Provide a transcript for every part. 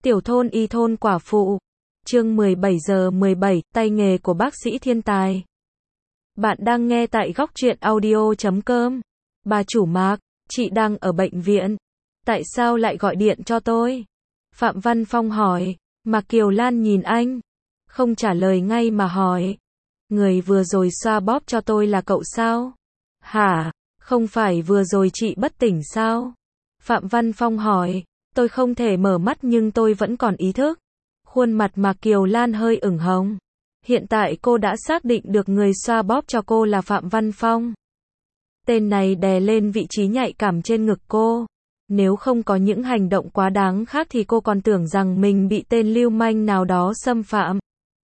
Tiểu thôn y thôn quả phụ. Chương 17 giờ 17, tay nghề của bác sĩ thiên tài. Bạn đang nghe tại góc truyện audio.com. Bà chủ Mạc, chị đang ở bệnh viện. Tại sao lại gọi điện cho tôi? Phạm Văn Phong hỏi. Mạc Kiều Lan nhìn anh. Không trả lời ngay mà hỏi. Người vừa rồi xoa bóp cho tôi là cậu sao? Hả? Không phải vừa rồi chị bất tỉnh sao? Phạm Văn Phong hỏi. Tôi không thể mở mắt nhưng tôi vẫn còn ý thức. Khuôn mặt Mạc Kiều Lan hơi ửng hồng. Hiện tại cô đã xác định được người xoa bóp cho cô là Phạm Văn Phong. Tên này đè lên vị trí nhạy cảm trên ngực cô. Nếu không có những hành động quá đáng khác thì cô còn tưởng rằng mình bị tên lưu manh nào đó xâm phạm.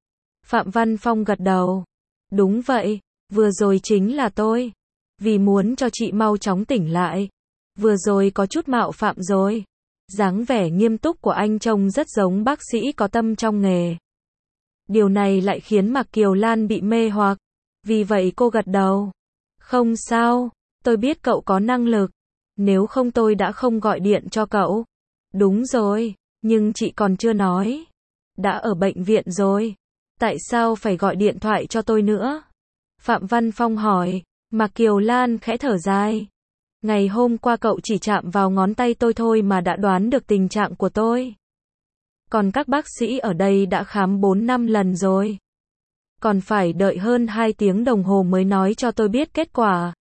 Phạm Văn Phong gật đầu. Đúng vậy, vừa rồi chính là tôi. Vì muốn cho chị mau chóng tỉnh lại. Vừa rồi có chút mạo phạm rồi. Dáng vẻ nghiêm túc của anh trông rất giống bác sĩ có tâm trong nghề. Điều này lại khiến Mạc Kiều Lan bị mê hoặc. Vì vậy cô gật đầu. Không sao, tôi biết cậu có năng lực. Nếu không tôi đã không gọi điện cho cậu. Đúng rồi, nhưng chị còn chưa nói. Đã ở bệnh viện rồi. Tại sao phải gọi điện thoại cho tôi nữa? Phạm Văn Phong hỏi. Mạc Kiều Lan khẽ thở dài. Ngày hôm qua cậu chỉ chạm vào ngón tay tôi thôi mà đã đoán được tình trạng của tôi. Còn các bác sĩ ở đây đã khám 4-5 lần rồi. Còn phải đợi hơn 2 tiếng đồng hồ mới nói cho tôi biết kết quả.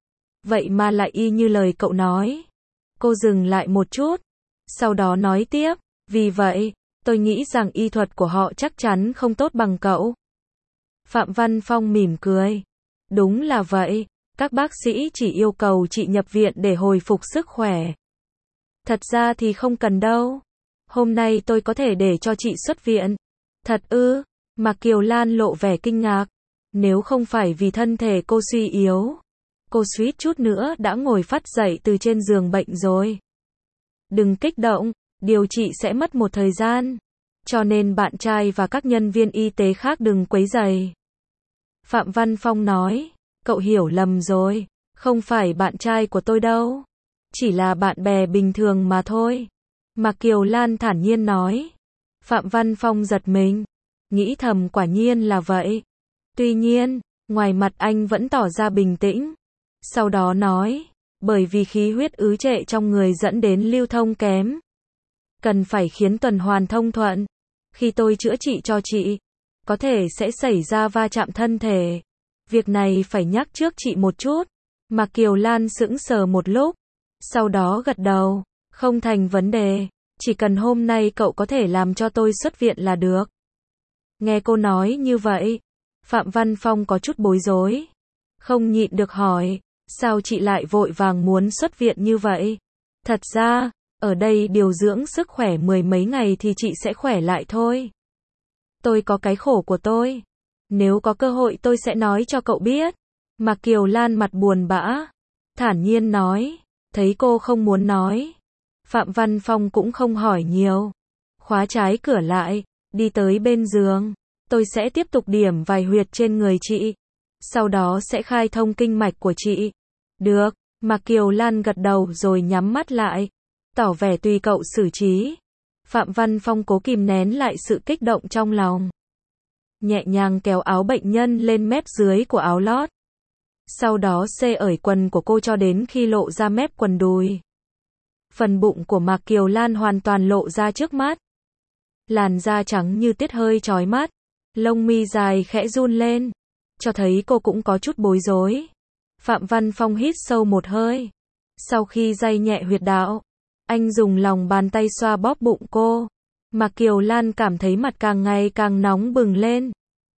Vậy mà lại y như lời cậu nói. Cô dừng lại một chút. Sau đó nói tiếp. Vì vậy, tôi nghĩ rằng y thuật của họ chắc chắn không tốt bằng cậu. Phạm Văn Phong mỉm cười. Đúng là vậy. Các bác sĩ chỉ yêu cầu chị nhập viện để hồi phục sức khỏe. Thật ra thì không cần đâu. Hôm nay tôi có thể để cho chị xuất viện. Thật ư? Mạc Kiều Lan lộ vẻ kinh ngạc. Nếu không phải vì thân thể cô suy yếu, cô suýt chút nữa đã ngồi phắt dậy từ trên giường bệnh rồi. Đừng kích động, điều trị sẽ mất một thời gian. Cho nên bạn trai và các nhân viên y tế khác đừng quấy rầy. Phạm Văn Phong nói. Cậu hiểu lầm rồi, không phải bạn trai của tôi đâu. Chỉ là bạn bè bình thường mà thôi. Mạc Kiều Lan thản nhiên nói. Phạm Văn Phong giật mình. Nghĩ thầm quả nhiên là vậy. Tuy nhiên, ngoài mặt anh vẫn tỏ ra bình tĩnh. Sau đó nói. Bởi vì khí huyết ứ trệ trong người dẫn đến lưu thông kém. Cần phải khiến tuần hoàn thông thuận. Khi tôi chữa trị cho chị, có thể sẽ xảy ra va chạm thân thể. Việc này phải nhắc trước chị một chút. Mạc Kiều Lan sững sờ một lúc. Sau đó gật đầu. Không thành vấn đề. Chỉ cần hôm nay cậu có thể làm cho tôi xuất viện là được. Nghe cô nói như vậy, Phạm Văn Phong có chút bối rối. Không nhịn được hỏi. Sao chị lại vội vàng muốn xuất viện như vậy? Thật ra, ở đây điều dưỡng sức khỏe 10 mấy ngày thì chị sẽ khỏe lại thôi. Tôi có cái khổ của tôi. Nếu có cơ hội tôi sẽ nói cho cậu biết. Mạc Kiều Lan mặt buồn bã. Thản nhiên nói. Thấy cô không muốn nói. Phạm Văn Phong cũng không hỏi nhiều. Khóa trái cửa lại. Đi tới bên giường. Tôi sẽ tiếp tục điểm vài huyệt trên người chị. Sau đó sẽ khai thông kinh mạch của chị. Được. Mạc Kiều Lan gật đầu rồi nhắm mắt lại. Tỏ vẻ tùy cậu xử trí. Phạm Văn Phong cố kìm nén lại sự kích động trong lòng. Nhẹ nhàng kéo áo bệnh nhân lên mép dưới của áo lót. Sau đó xê ởi quần của cô cho đến khi lộ ra mép quần đùi. Phần bụng của Mạc Kiều Lan hoàn toàn lộ ra trước mắt. Làn da trắng như tiết hơi chói mắt. Lông mi dài khẽ run lên. Cho thấy cô cũng có chút bối rối. Phạm Văn Phong hít sâu một hơi. Sau khi day nhẹ huyệt đạo, anh dùng lòng bàn tay xoa bóp bụng cô. Mạc Kiều Lan cảm thấy mặt càng ngày càng nóng bừng lên.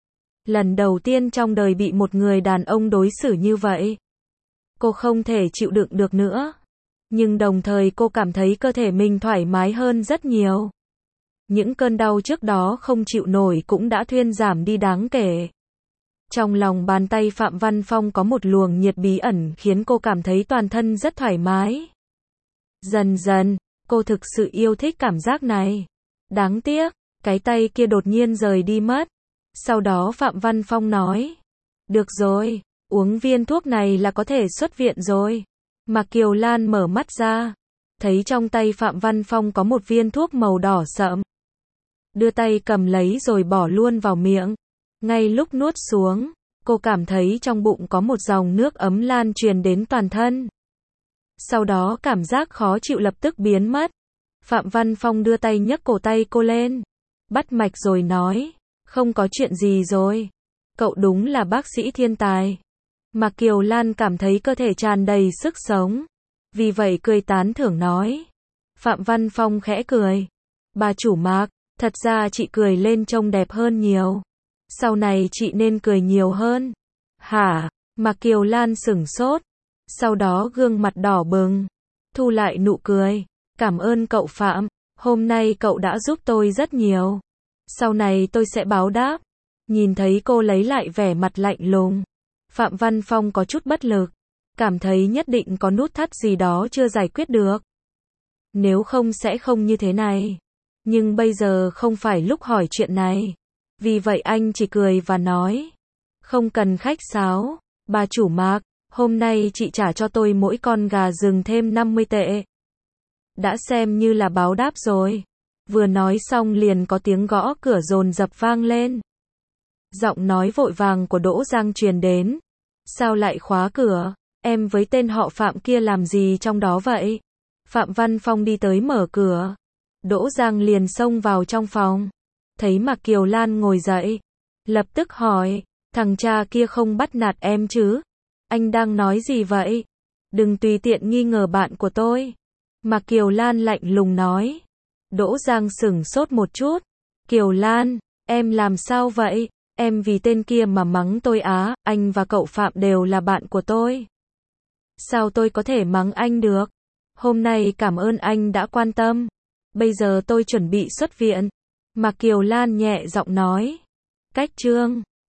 Lần đầu tiên trong đời bị một người đàn ông đối xử như vậy. Cô không thể chịu đựng được nữa. Nhưng đồng thời cô cảm thấy cơ thể mình thoải mái hơn rất nhiều. Những cơn đau trước đó không chịu nổi cũng đã thuyên giảm đi đáng kể. Trong lòng bàn tay Phạm Văn Phong có một luồng nhiệt bí ẩn khiến cô cảm thấy toàn thân rất thoải mái. Dần dần, cô thực sự yêu thích cảm giác này. Đáng tiếc, cái tay kia đột nhiên rời đi mất. Sau đó Phạm Văn Phong nói. Được rồi, uống viên thuốc này là có thể xuất viện rồi. Mạc Kiều Lan mở mắt ra. Thấy trong tay Phạm Văn Phong có một viên thuốc màu đỏ sậm. đưa tay cầm lấy rồi bỏ luôn vào miệng. Ngay lúc nuốt xuống, cô cảm thấy trong bụng có một dòng nước ấm lan truyền đến toàn thân. Sau đó cảm giác khó chịu lập tức biến mất. Phạm Văn Phong đưa tay nhấc cổ tay cô lên, bắt mạch rồi nói, không có chuyện gì rồi. Cậu đúng là bác sĩ thiên tài. Mạc Kiều Lan cảm thấy cơ thể tràn đầy sức sống, vì vậy cười tán thưởng nói. Phạm Văn Phong khẽ cười. Bà chủ Mạc, thật ra chị cười lên trông đẹp hơn nhiều. Sau này chị nên cười nhiều hơn. Hả? Mạc Kiều Lan sửng sốt. Sau đó gương mặt đỏ bừng, thu lại nụ cười. Cảm ơn cậu Phạm, hôm nay cậu đã giúp tôi rất nhiều. Sau này tôi sẽ báo đáp. Nhìn thấy cô lấy lại vẻ mặt lạnh lùng, Phạm Văn Phong có chút bất lực, cảm thấy nhất định có nút thắt gì đó chưa giải quyết được. Nếu không sẽ không như thế này. Nhưng bây giờ không phải lúc hỏi chuyện này. Vì vậy anh chỉ cười và nói, không cần khách sáo, bà chủ Mạc, hôm nay chị trả cho tôi mỗi con gà rừng thêm 50 tệ. Đã xem như là báo đáp rồi. Vừa nói xong liền có tiếng gõ cửa dồn dập vang lên. Giọng nói vội vàng của Đỗ Giang truyền đến. Sao lại khóa cửa? Em với tên họ Phạm kia làm gì trong đó vậy? Phạm Văn Phong đi tới mở cửa. Đỗ Giang liền xông vào trong phòng. Thấy Mạc Kiều Lan ngồi dậy. Lập tức hỏi, thằng cha kia không bắt nạt em chứ? Anh đang nói gì vậy? Đừng tùy tiện nghi ngờ bạn của tôi. Mạc Kiều Lan lạnh lùng nói. Đỗ Giang sửng sốt một chút. Kiều Lan, em làm sao vậy? Em vì tên kia mà mắng tôi á, anh và cậu Phạm đều là bạn của tôi. Sao tôi có thể mắng anh được? Hôm nay cảm ơn anh đã quan tâm. Bây giờ tôi chuẩn bị xuất viện. Mạc Kiều Lan nhẹ giọng nói. Cách chương